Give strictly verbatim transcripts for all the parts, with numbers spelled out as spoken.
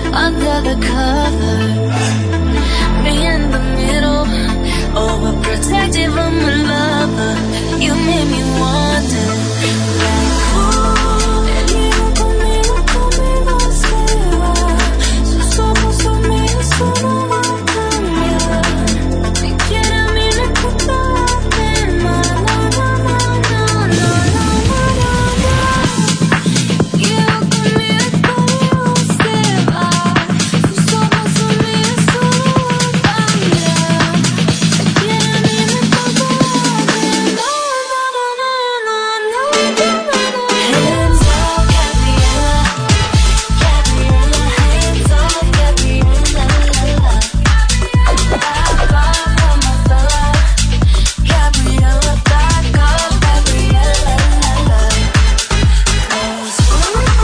under the covers. Me in the middle, overprotective of my lover. You made me wonder, like, ooh, peligro conmigo, conmigo se va. Sus ojos son míos, eso no va a cambiar. Si quiere a mí me importa la pena. No, no, no, no, no, no, no, no, no. Peligro conmigo, conmigo se va. Sus ojos son míos, eso no va a cambiar. Si quiere a mí me importa la pena. No, no, no, no, no, no, no, no. Hands off, Gabriella, Gabriella, hands off, Gabriella, la, la, la. Back off of my thought, Gabriella, back off, Gabriella, la, la. 'Cause ooh, la, la,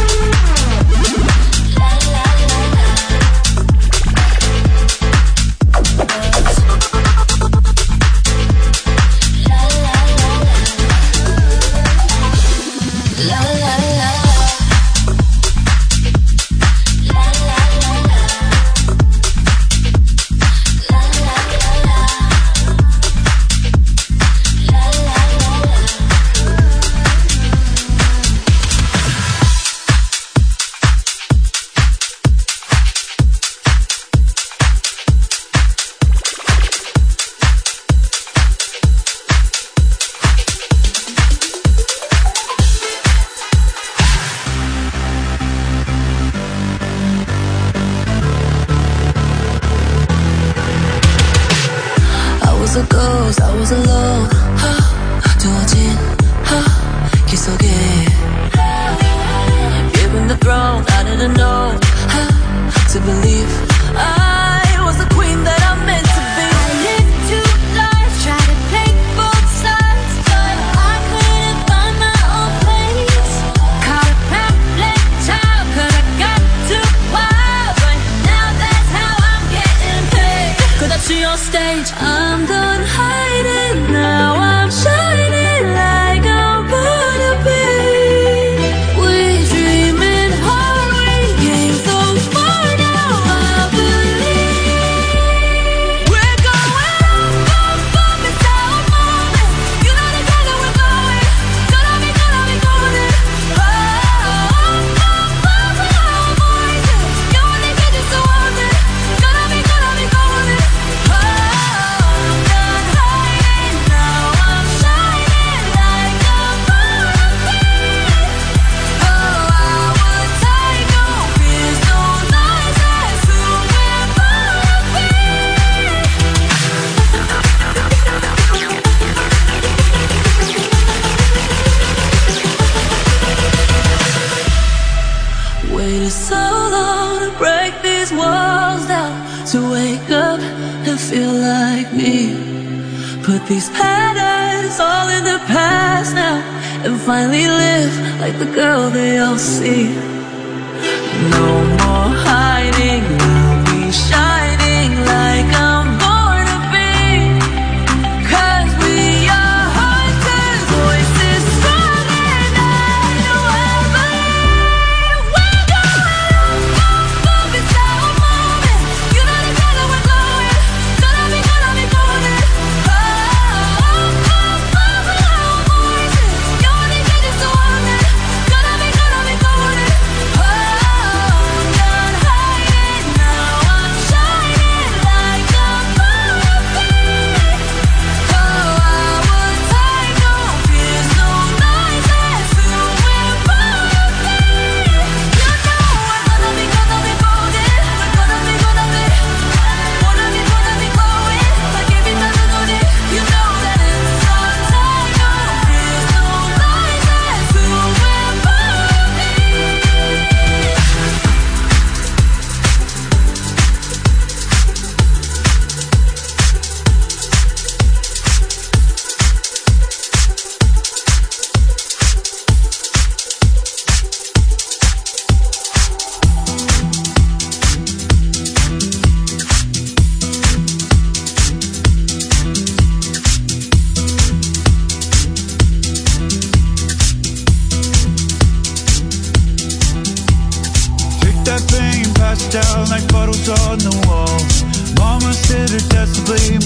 la, la. 'Cause la, la, la, la. La, la, la. La, la, la, la. La, la, la, la. La, la, la, la. I was a ghost, I was alone. 두어진 길 속에 given the throne, I didn't know to believe I was the queen that I'm meant to be. I lived two lives, tried to play both sides, but I couldn't find my own place. Caught a pamphlet child, 'cause I got too wild, but now that's how I'm getting paid. 끝없이 on stage, I'm done hiding, now I'm shining like I'm born to be. We dreaming hard, we came so far, now I believe. We're going up, up, up, it's our moment. You know the color we're going. Gonna be, gonna be golden. Oh, up, up, up, with our voices. You only get just to want it. Gonna be, gonna be golden. Oh, I'm done hiding, now I'm shining like I'm born to be. Oh, our tiger feels so nice, that's who we're born to be. Waited so long to break these walls down, to wake up and feel like me. Put these patterns all in the past now, and finally live like the girl they all see. No more hiding, I'll be shining like I'm born to be. 'Cause we are hunters, voices strong and I know I believe. We're going up, up, up, it's our moment. You know the color we're glowing. Gonna be, gonna be golden. Oh, up, up, up, with our voices. You only get just to want it. Gonna be, gonna be golden. Oh, I'm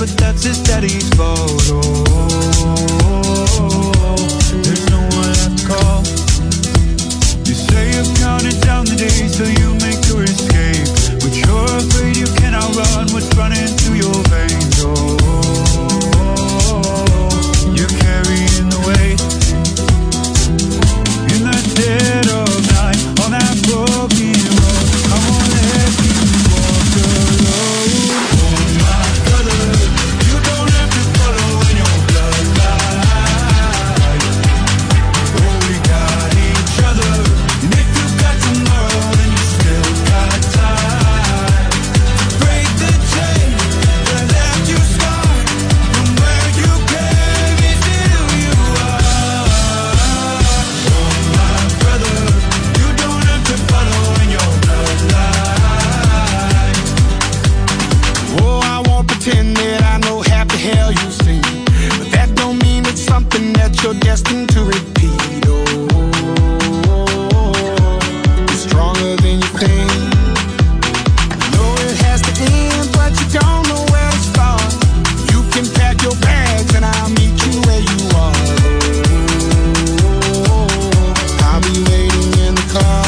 but that's his daddy's photo. There's no one left to call. You say you've counted down the days till you make your escape, but you're afraid you cannot run what's running through your veins. Oh, you're carrying the weight in the dead of night on that broken road. I won't let you walk alone. Oh my brother, you don't have to follow in your bloodline. Oh, we got each other, and if you got tomorrow, then you still got time to break the chain that left you scarred from where you came into who you are. Oh my brother, you don't have to follow in your bloodline. Oh, I won't pretend that I know half the hell you see, but that don't mean it's something that you're destined to repeat. Oh, it's stronger than you think. You know it has to end, but you don't know where to start. You can pack your bags and I'll meet you where you are. Oh, I'll be waiting in the car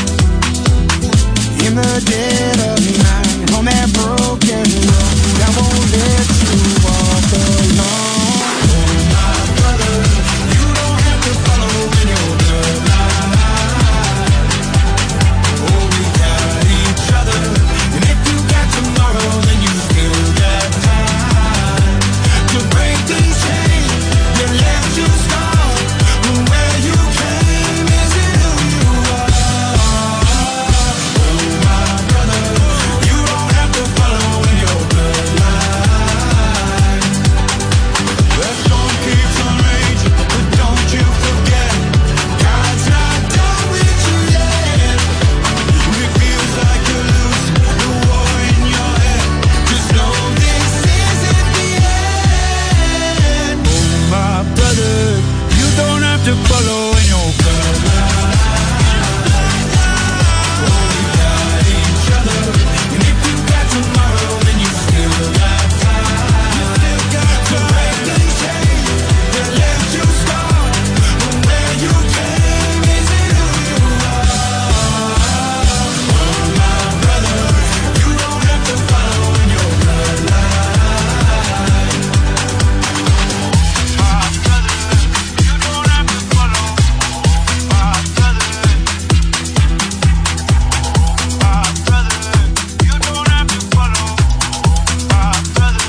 in the dead of night on that broken road. I won't let you walk alone. Oh my brother, you don't have to follow in your bloodline. Oh, we got each other, and if you got tomorrow, then you still got time to break these chains that left you scarred from where you came isn't who you are. Oh my brother, you don't have to follow in your bloodline. The storm keeps on raging, but don't you forget, God's not done with you yet. When it feels like you're losing the war in your head, just know this isn't the end. Oh my brother, you don't have to follow in your bloodline. Oh, we got each other, and if you got tomorrow, then you still got time. You still got to break these chains that left you scarred from where you came isn't who you are. Oh my brother, you don't have to follow in your bloodline. My brother, you don't have to follow. My brother, my brother, you don't have to follow. My brother.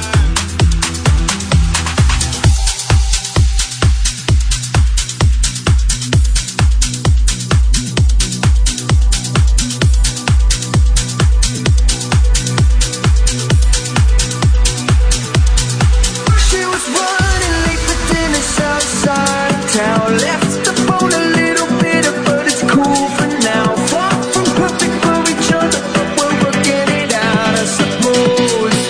She was running late for dinner outside of town. Left the phone a little bitter, but it's cool for now. Far from perfect for each other, but we're working it out, I suppose.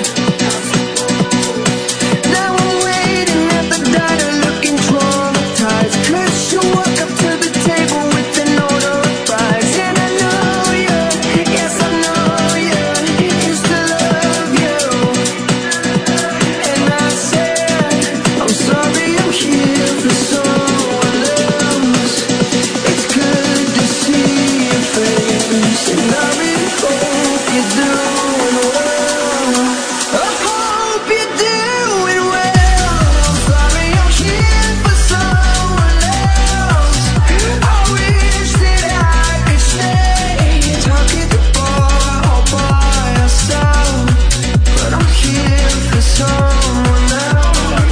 Now I'm waiting at the diner, looking traumatized. Cause you walk up to the table with an order of fries. And I know you, yes I know you, used to love you. And I said, I'm sorry, I'm here for someone else. It's good to see your face, and I really hope you're doing well. I hope you're doing well. I'm sorry, I'm here for someone else. I wish that I could stay, talk at the bar all by yourself, but I'm here for someone else.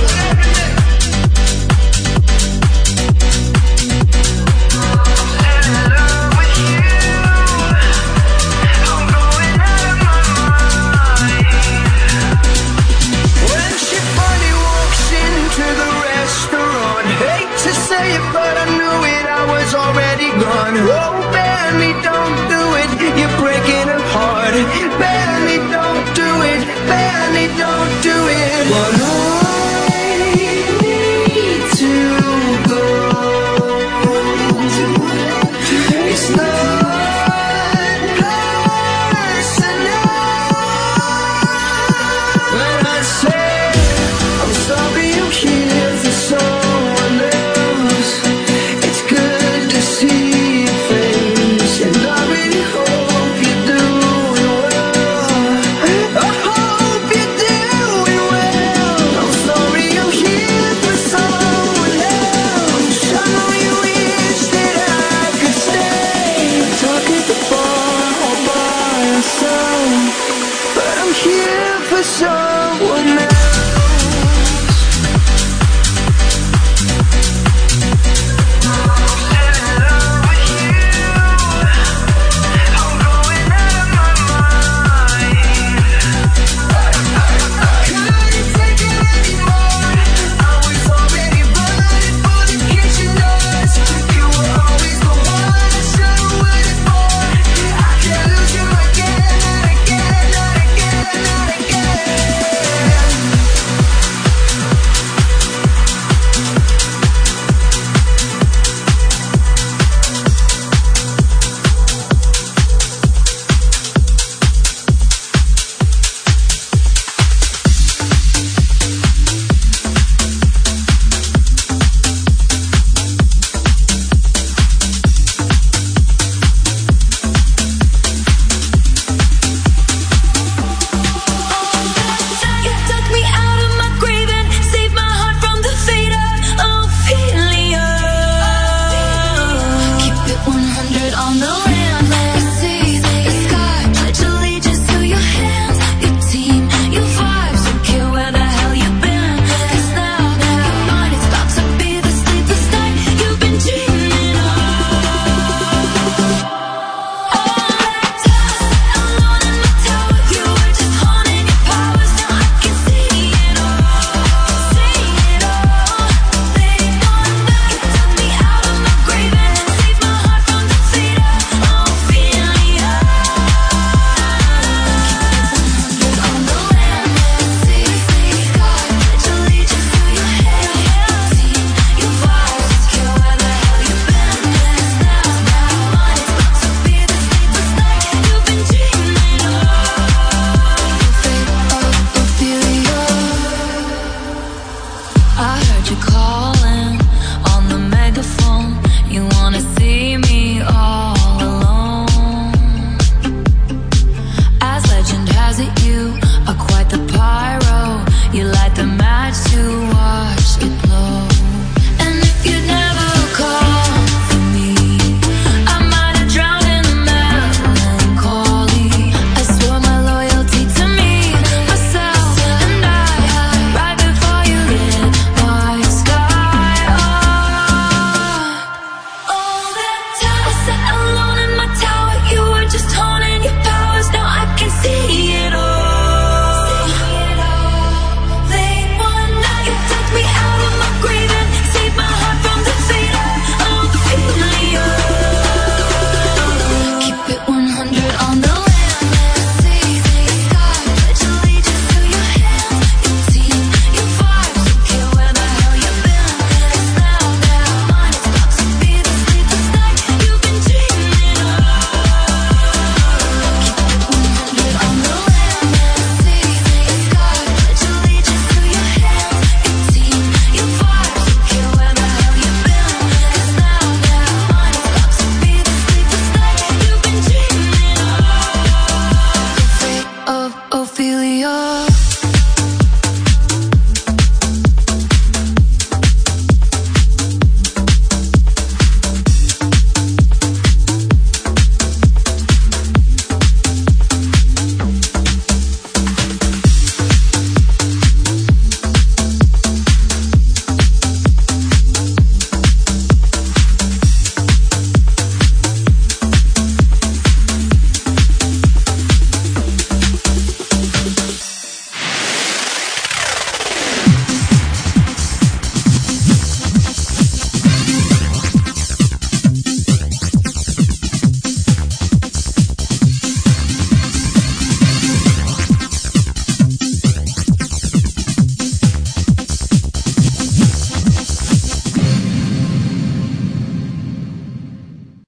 I'm in love with you. I'm going out of my mind. When she finally walks into the restaurant, hate to say it, but I knew it, I was already gone. Oh,